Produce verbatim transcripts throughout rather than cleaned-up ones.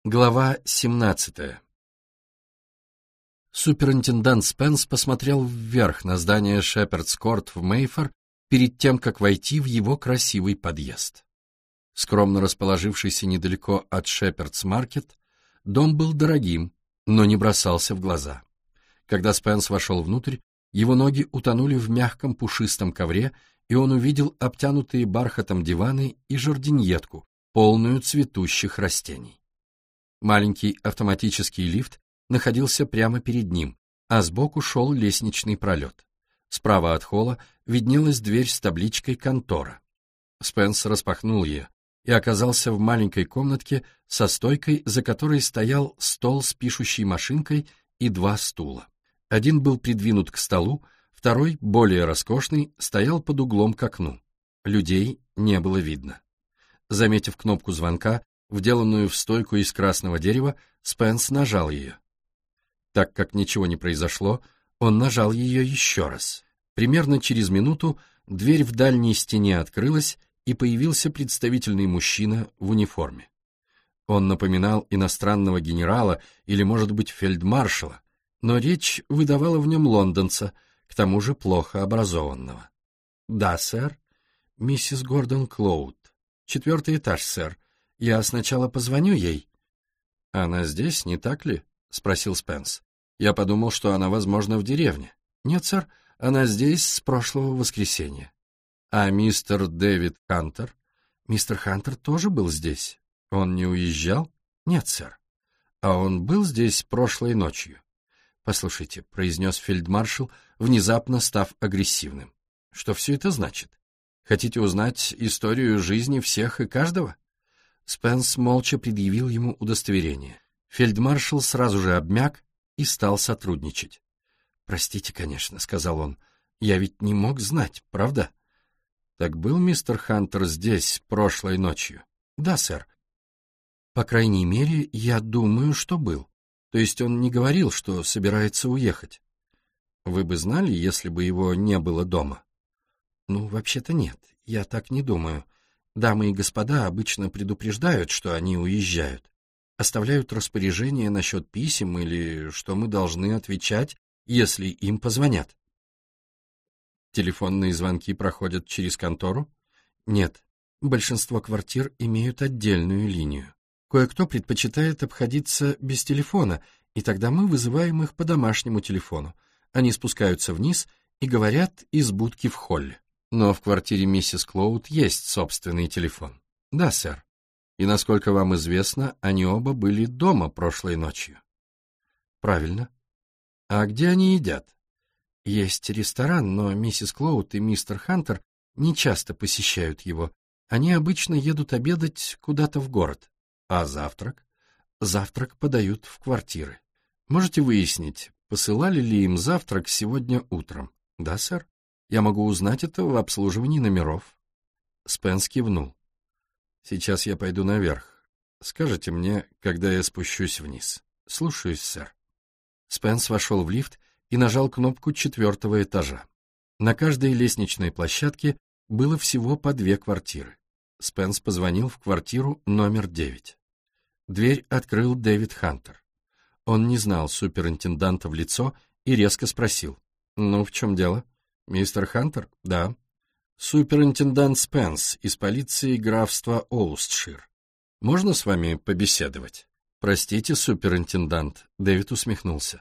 Глава семнадцатая. Суперинтендант Спенс посмотрел вверх на здание Шепердс-Корт в Мейфор перед тем, как войти в его красивый подъезд. Скромно расположившийся недалеко от Шепердс-Маркет, дом был дорогим, но не бросался в глаза. Когда Спенс вошел внутрь, его ноги утонули в мягком пушистом ковре, и он увидел обтянутые бархатом диваны и жардиньетку, полную цветущих растений. Маленький автоматический лифт находился прямо перед ним, а сбоку шел лестничный пролет. Справа от холла виднелась дверь с табличкой «Контора». Спенс распахнул ее и оказался в маленькой комнатке со стойкой, за которой стоял стол с пишущей машинкой и два стула. Один был придвинут к столу, второй, более роскошный, стоял под углом к окну. Людей не было видно. Заметив кнопку звонка, вделанную в стойку из красного дерева, Спенс нажал ее. Так как ничего не произошло, он нажал ее еще раз. Примерно через минуту дверь в дальней стене открылась, и появился представительный мужчина в униформе. Он напоминал иностранного генерала или, может быть, фельдмаршала, но речь выдавала в нем лондонца, к тому же плохо образованного. «Да, сэр. Миссис Гордон Клоуд. Четвертый этаж, сэр. Я сначала позвоню ей». «Она здесь, не так ли?» — спросил Спенс. «Я подумал, что она, возможно, в деревне». «Нет, сэр, она здесь с прошлого воскресенья». «А мистер Дэвид Хантер?» «Мистер Хантер тоже был здесь. Он не уезжал?» «Нет, сэр». «А он был здесь прошлой ночью?» «Послушайте», — произнес фельдмаршал, внезапно став агрессивным. «Что все это значит? Хотите узнать историю жизни всех и каждого?» Спенс молча предъявил ему удостоверение. Фельдмаршал сразу же обмяк и стал сотрудничать. «Простите, конечно», — сказал он, — «я ведь не мог знать, правда?» «Так был мистер Хантер здесь прошлой ночью?» «Да, сэр». «По крайней мере, я думаю, что был. То есть он не говорил, что собирается уехать». «Вы бы знали, если бы его не было дома?» «Ну, вообще-то нет, я так не думаю. Дамы и господа обычно предупреждают, что они уезжают. Оставляют распоряжение насчет писем или что мы должны отвечать, если им позвонят». «Телефонные звонки проходят через контору?» «Нет. Большинство квартир имеют отдельную линию. Кое-кто предпочитает обходиться без телефона, и тогда мы вызываем их по домашнему телефону. Они спускаются вниз и говорят из будки в холле». «Но в квартире миссис Клоуд есть собственный телефон?» «Да, сэр. И, насколько вам известно, они оба были дома прошлой ночью?» «Правильно». «А где они едят?» «Есть ресторан, но миссис Клоуд и мистер Хантер не часто посещают его. Они обычно едут обедать куда-то в город». «А завтрак?» «Завтрак подают в квартиры». «Можете выяснить, посылали ли им завтрак сегодня утром?» «Да, сэр. Я могу узнать это в обслуживании номеров». Спенс кивнул. «Сейчас я пойду наверх. Скажите мне, когда я спущусь вниз». «Слушаюсь, сэр». Спенс вошел в лифт и нажал кнопку четвертого этажа. На каждой лестничной площадке было всего по две квартиры. Спенс позвонил в квартиру номер девять. Дверь открыл Дэвид Хантер. Он не знал суперинтенданта в лицо и резко спросил: «Ну, в чем дело?» «Мистер Хантер?» «Да». «Суперинтендант Спенс из полиции графства Оустшир. Можно с вами побеседовать?» «Простите, суперинтендант», — Дэвид усмехнулся.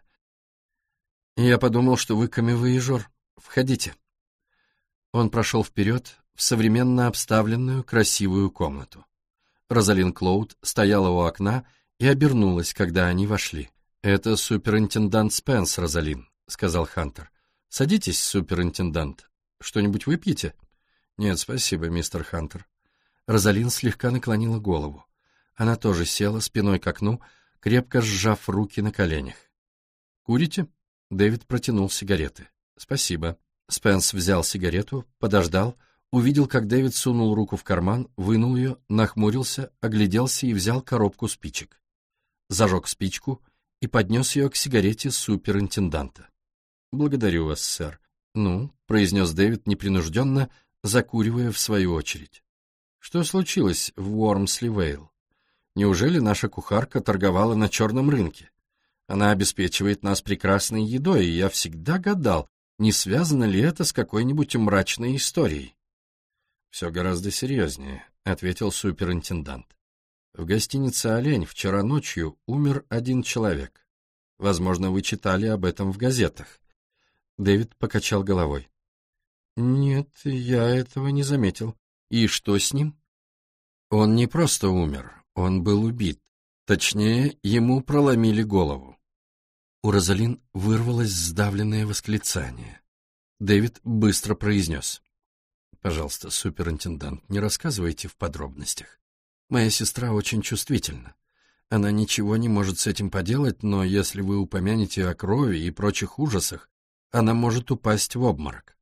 «Я подумал, что вы камевояжер. Входите». Он прошел вперед в современно обставленную красивую комнату. Розалин Клоуд стояла у окна и обернулась, когда они вошли. «Это суперинтендант Спенс, Розалин», — сказал Хантер. «Садитесь, суперинтендант. Что-нибудь выпьете?» «Нет, спасибо, мистер Хантер». Розалин слегка наклонила голову. Она тоже села спиной к окну, крепко сжав руки на коленях. «Курите?» Дэвид протянул сигареты. «Спасибо». Спенс взял сигарету, подождал, увидел, как Дэвид сунул руку в карман, вынул ее, нахмурился, огляделся и взял коробку спичек. Зажег спичку и поднес ее к сигарете суперинтенданта. «Благодарю вас, сэр». «Ну», — произнес Дэвид непринужденно, закуривая в свою очередь. «Что случилось в Уормсли-Вейл?» Неужели наша кухарка торговала на черном рынке? Она обеспечивает нас прекрасной едой, и я всегда гадал, не связано ли это с какой-нибудь мрачной историей. «Все гораздо серьезнее», — ответил суперинтендант. «В гостинице «Олень» вчера ночью умер один человек. Возможно, вы читали об этом в газетах». Дэвид покачал головой. «Нет, я этого не заметил. И что с ним?» «Он не просто умер, он был убит. Точнее, ему проломили голову». У Розалин вырвалось сдавленное восклицание. Дэвид быстро произнес. «Пожалуйста, суперинтендант, не рассказывайте в подробностях. Моя сестра очень чувствительна. Она ничего не может с этим поделать, но если вы упомянете о крови и прочих ужасах, она может упасть в обморок».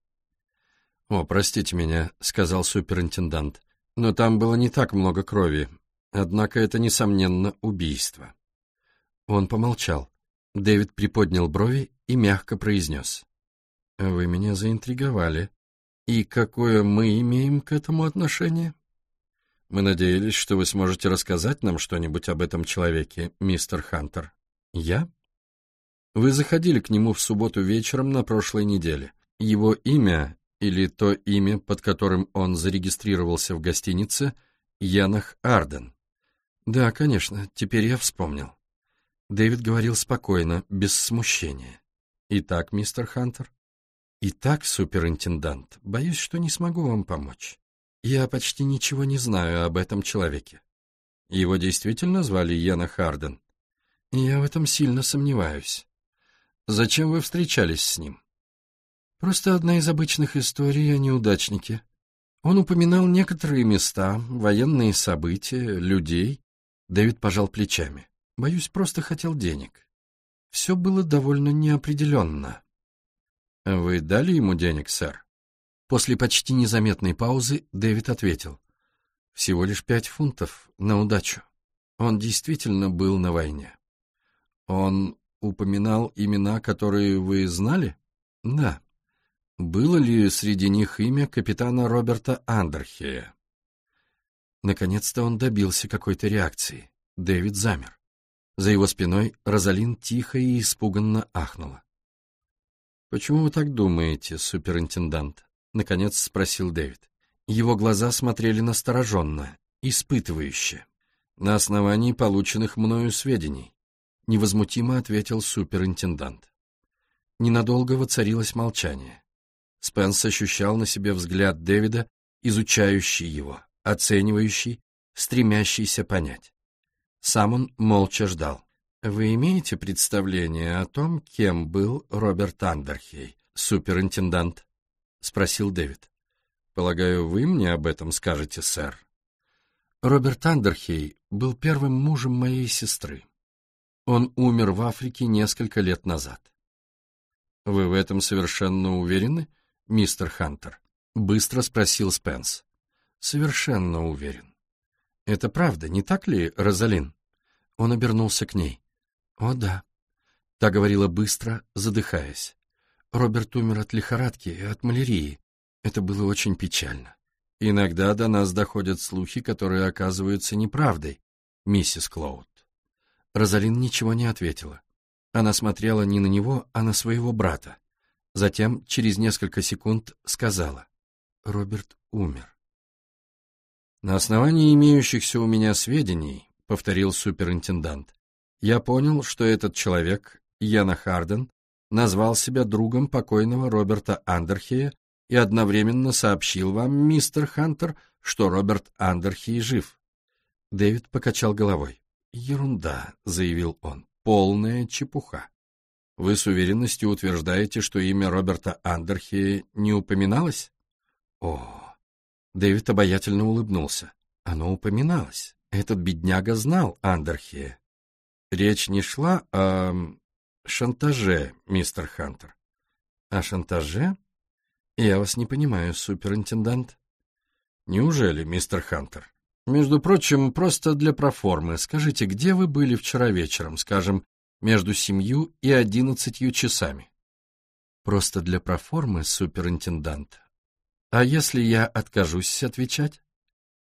«О, простите меня», — сказал суперинтендант, — «но там было не так много крови. Однако это, несомненно, убийство». Он помолчал. Дэвид приподнял брови и мягко произнес. «Вы меня заинтриговали. И какое мы имеем к этому отношение?» «Мы надеялись, что вы сможете рассказать нам что-нибудь об этом человеке, мистер Хантер». «Я?» «Вы заходили к нему в субботу вечером на прошлой неделе. Его имя, или то имя, под которым он зарегистрировался в гостинице, Янах Арден». «Да, конечно, теперь я вспомнил». Дэвид говорил спокойно, без смущения. «Итак, мистер Хантер?» «Итак, суперинтендант, боюсь, что не смогу вам помочь. Я почти ничего не знаю об этом человеке». «Его действительно звали Янах Арден?» «Я в этом сильно сомневаюсь». «Зачем вы встречались с ним?» «Просто одна из обычных историй о неудачнике. Он упоминал некоторые места, военные события, людей». Дэвид пожал плечами. «Боюсь, просто хотел денег. Все было довольно неопределенно». «Вы дали ему денег, сэр?» После почти незаметной паузы Дэвид ответил. «Всего лишь пять фунтов на удачу. Он действительно был на войне». «Он упоминал имена, которые вы знали?» «Да». «Было ли среди них имя капитана Роберта Андерхея?» Наконец-то он добился какой-то реакции. Дэвид замер. За его спиной Розалин тихо и испуганно ахнула. «Почему вы так думаете, суперинтендант?» — наконец спросил Дэвид. Его глаза смотрели настороженно, испытывающе. «На основании полученных мною сведений», — невозмутимо ответил суперинтендант. Ненадолго воцарилось молчание. Спенс ощущал на себе взгляд Дэвида, изучающий его, оценивающий, стремящийся понять. Сам он молча ждал. «Вы имеете представление о том, кем был Роберт Андерхей, суперинтендант?» — спросил Дэвид. «Полагаю, вы мне об этом скажете, сэр». Роберт Андерхей был первым мужем моей сестры. Он умер в Африке несколько лет назад. «Вы в этом совершенно уверены, мистер Хантер?» — быстро спросил Спенс. «Совершенно уверен». «Это правда, не так ли, Розалин?» Он обернулся к ней. «О, да». Та говорила быстро, задыхаясь. Роберт умер от лихорадки и от малярии. Это было очень печально. «Иногда до нас доходят слухи, которые оказываются неправдой, миссис Клоуд». Розалин ничего не ответила. Она смотрела не на него, а на своего брата. Затем, через несколько секунд, сказала: «Роберт умер». «На основании имеющихся у меня сведений, — повторил суперинтендант, — я понял, что этот человек, Янах Арден, назвал себя другом покойного Роберта Андерхея и одновременно сообщил вам, мистер Хантер, что Роберт Андерхей жив». Дэвид покачал головой. «Ерунда», — заявил он, — «полная чепуха. Вы с уверенностью утверждаете, что имя Роберта Андерхея не упоминалось?» «О!» Дэвид обаятельно улыбнулся. «Оно упоминалось. Этот бедняга знал Андерхея. Речь не шла о шантаже, мистер Хантер». «О шантаже? Я вас не понимаю, суперинтендант». «Неужели, мистер Хантер? Между прочим, просто для проформы, скажите, где вы были вчера вечером, скажем, между семью и одиннадцатью часами?» «Просто для проформы, суперинтендант. А если я откажусь отвечать?»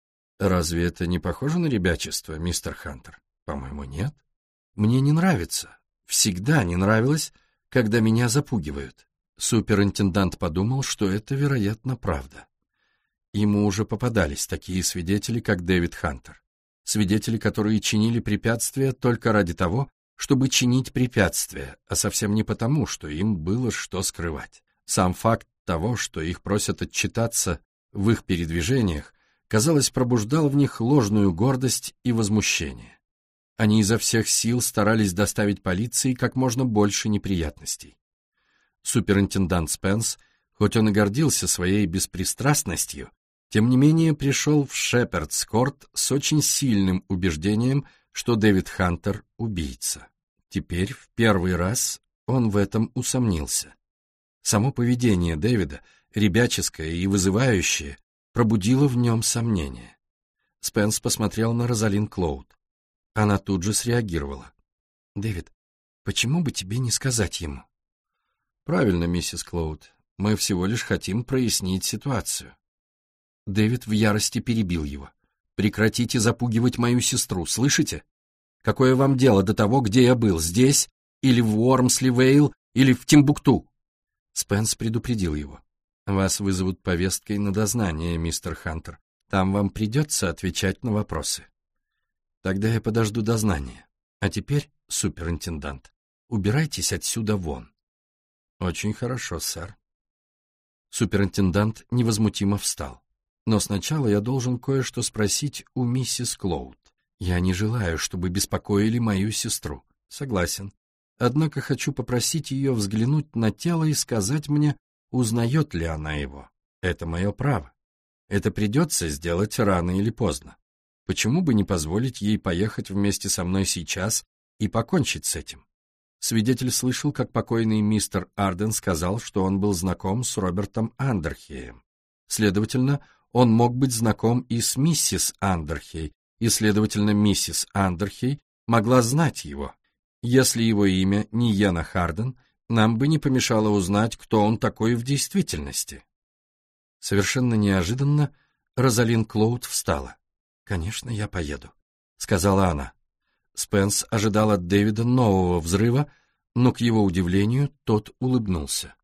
Разве это не похоже на ребячество, мистер Хантер? По-моему, нет. Мне не нравится. Всегда не нравилось, когда меня запугивают. Суперинтендант подумал, что это, вероятно, правда. Ему уже попадались такие свидетели, как Дэвид Хантер. Свидетели, которые чинили препятствия только ради того, чтобы чинить препятствия, а совсем не потому, что им было что скрывать. Сам факт того, что их просят отчитаться в их передвижениях, казалось, пробуждал в них ложную гордость и возмущение. Они изо всех сил старались доставить полиции как можно больше неприятностей. Суперинтендант Спенс, хоть он и гордился своей беспристрастностью, тем не менее пришел в Шепердс-Корт с очень сильным убеждением, что Дэвид Хантер — убийца. Теперь в первый раз он в этом усомнился. Само поведение Дэвида, ребяческое и вызывающее, пробудило в нем сомнение. Спенс посмотрел на Розалин Клоуд. Она тут же среагировала. «Дэвид, почему бы тебе не сказать ему?» «Правильно, миссис Клоуд. Мы всего лишь хотим прояснить ситуацию». Дэвид в ярости перебил его. «Прекратите запугивать мою сестру, слышите? Какое вам дело до того, где я был, здесь, или в Уормсли-Вейл, или в Тимбукту?» Спенс предупредил его. «Вас вызовут повесткой на дознание, мистер Хантер. Там вам придется отвечать на вопросы». «Тогда я подожду дознания. А теперь, суперинтендант, убирайтесь отсюда вон». «Очень хорошо, сэр». Суперинтендант невозмутимо встал. «Но сначала я должен кое-что спросить у миссис Клоуд. Я не желаю, чтобы беспокоили мою сестру. Согласен. Однако хочу попросить ее взглянуть на тело и сказать мне, узнает ли она его. Это мое право. Это придется сделать рано или поздно. Почему бы не позволить ей поехать вместе со мной сейчас и покончить с этим?» Свидетель слышал, как покойный мистер Арден сказал, что он был знаком с Робертом Андерхеем. Следовательно, он мог быть знаком и с миссис Андерхей, и, следовательно, миссис Андерхей могла знать его. Если его имя не Йена Харден, нам бы не помешало узнать, кто он такой в действительности. Совершенно неожиданно Розалин Клоуд встала. «Конечно, я поеду», — сказала она. Спенс ожидал от Дэвида нового взрыва, но, к его удивлению, тот улыбнулся.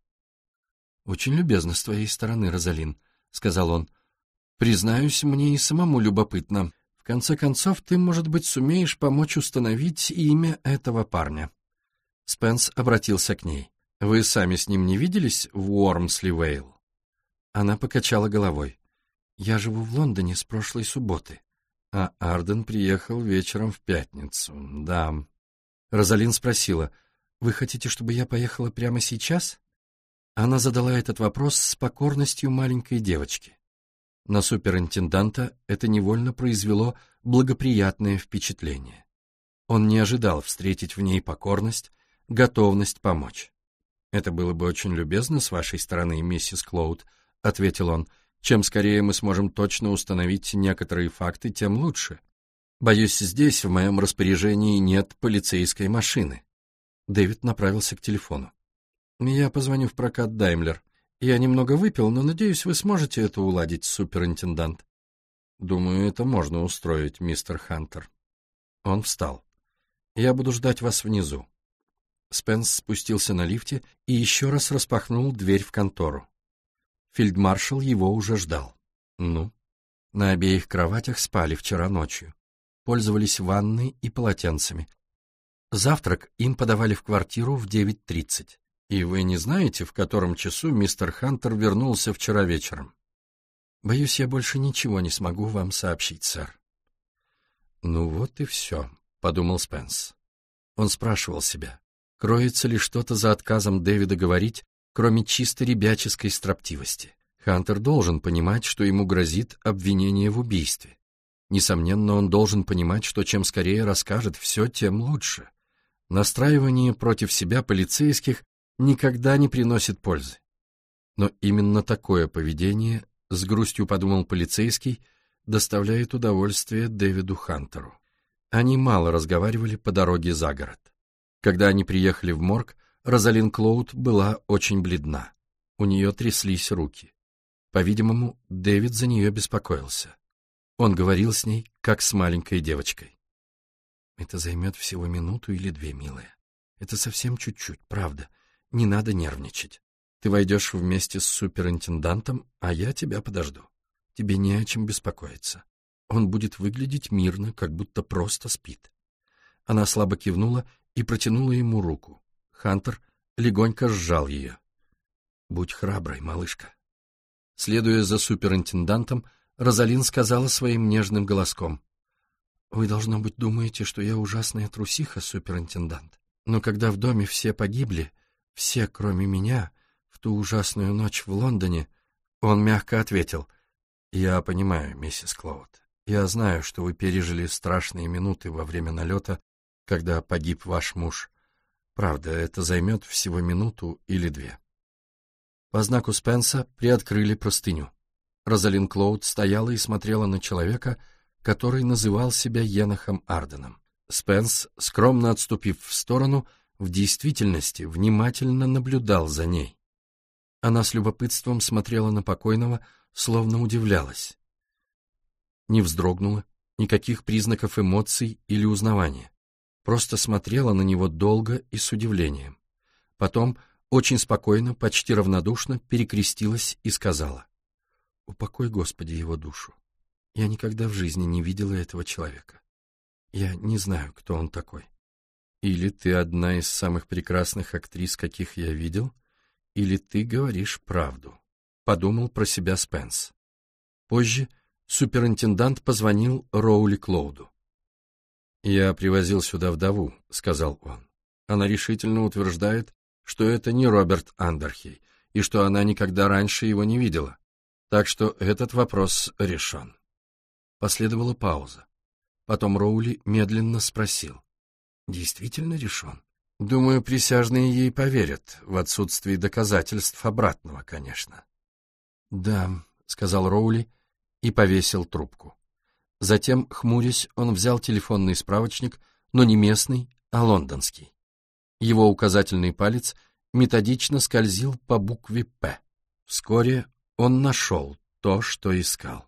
«Очень любезно с твоей стороны, Розалин», — сказал он. «Признаюсь, мне и самому любопытно. В конце концов, ты, может быть, сумеешь помочь установить имя этого парня». Спенс обратился к ней. «Вы сами с ним не виделись в Уормсли-Вейл?» Она покачала головой. «Я живу в Лондоне с прошлой субботы». А Арден приехал вечером в пятницу, да. Розалин спросила, «Вы хотите, чтобы я поехала прямо сейчас?» Она задала этот вопрос с покорностью маленькой девочки. На суперинтенданта это невольно произвело благоприятное впечатление. Он не ожидал встретить в ней покорность, готовность помочь. «Это было бы очень любезно с вашей стороны, миссис Клоуд», — ответил он. «Чем скорее мы сможем точно установить некоторые факты, тем лучше. Боюсь, здесь в моем распоряжении нет полицейской машины». Дэвид направился к телефону. «Я позвоню в прокат Даймлер. Я немного выпил, но, надеюсь, вы сможете это уладить, суперинтендант». «Думаю, это можно устроить, мистер Хантер». Он встал. «Я буду ждать вас внизу». Спенс спустился на лифте и еще раз распахнул дверь в контору. Фельдмаршал его уже ждал. Ну, на обеих кроватях спали вчера ночью. Пользовались ванной и полотенцами. Завтрак им подавали в квартиру в девять тридцать. И вы не знаете, в котором часу мистер Хантер вернулся вчера вечером? Боюсь, я больше ничего не смогу вам сообщить, сэр. Ну вот и все, подумал Спенс. Он спрашивал себя, кроется ли что-то за отказом Дэвида говорить, кроме чисто ребяческой строптивости. Хантер должен понимать, что ему грозит обвинение в убийстве. Несомненно, он должен понимать, что чем скорее расскажет все, тем лучше. Настраивание против себя полицейских никогда не приносит пользы. Но именно такое поведение, с грустью подумал полицейский, доставляет удовольствие Дэвиду Хантеру. Они мало разговаривали по дороге за город. Когда они приехали в морг, Розалин Клоуд была очень бледна. У нее тряслись руки. По-видимому, Дэвид за нее беспокоился. Он говорил с ней, как с маленькой девочкой. «Это займет всего минуту или две, милая. Это совсем чуть-чуть, правда. Не надо нервничать. Ты войдешь вместе с суперинтендантом, а я тебя подожду. Тебе не о чем беспокоиться. Он будет выглядеть мирно, как будто просто спит». Она слабо кивнула и протянула ему руку. Хантер легонько сжал ее. «Будь храброй, малышка». Следуя за суперинтендантом, Розалин сказала своим нежным голоском: «Вы, должно быть, думаете, что я ужасная трусиха, суперинтендант. Но когда в доме все погибли, все, кроме меня, в ту ужасную ночь в Лондоне...» Он мягко ответил: «Я понимаю, миссис Клоуд. Я знаю, что вы пережили страшные минуты во время налета, когда погиб ваш муж. Правда, это займет всего минуту или две». По знаку Спенса приоткрыли простыню. Розалин Клоуд стояла и смотрела на человека, который называл себя Енохом Арденом. Спенс, скромно отступив в сторону, в действительности внимательно наблюдал за ней. Она с любопытством смотрела на покойного, словно удивлялась. Не вздрогнула, никаких признаков эмоций или узнавания. Просто смотрела на него долго и с удивлением. Потом очень спокойно, почти равнодушно перекрестилась и сказала: «Упокой, Господи, его душу. Я никогда в жизни не видела этого человека. Я не знаю, кто он такой. Или ты одна из самых прекрасных актрис, каких я видел, или ты говоришь правду», — подумал про себя Спенс. Позже суперинтендант позвонил Роули Клоуду. «Я привозил сюда вдову», — сказал он. «Она решительно утверждает, что это не Роберт Андерхей, и что она никогда раньше его не видела. Так что этот вопрос решен». Последовала пауза. Потом Роули медленно спросил: «Действительно решен?» «Думаю, присяжные ей поверят, в отсутствии доказательств обратного, конечно». «Да», — сказал Роули и повесил трубку. Затем, хмурясь, он взял телефонный справочник, но не местный, а лондонский. Его указательный палец методично скользил по букве «П». Вскоре он нашел то, что искал.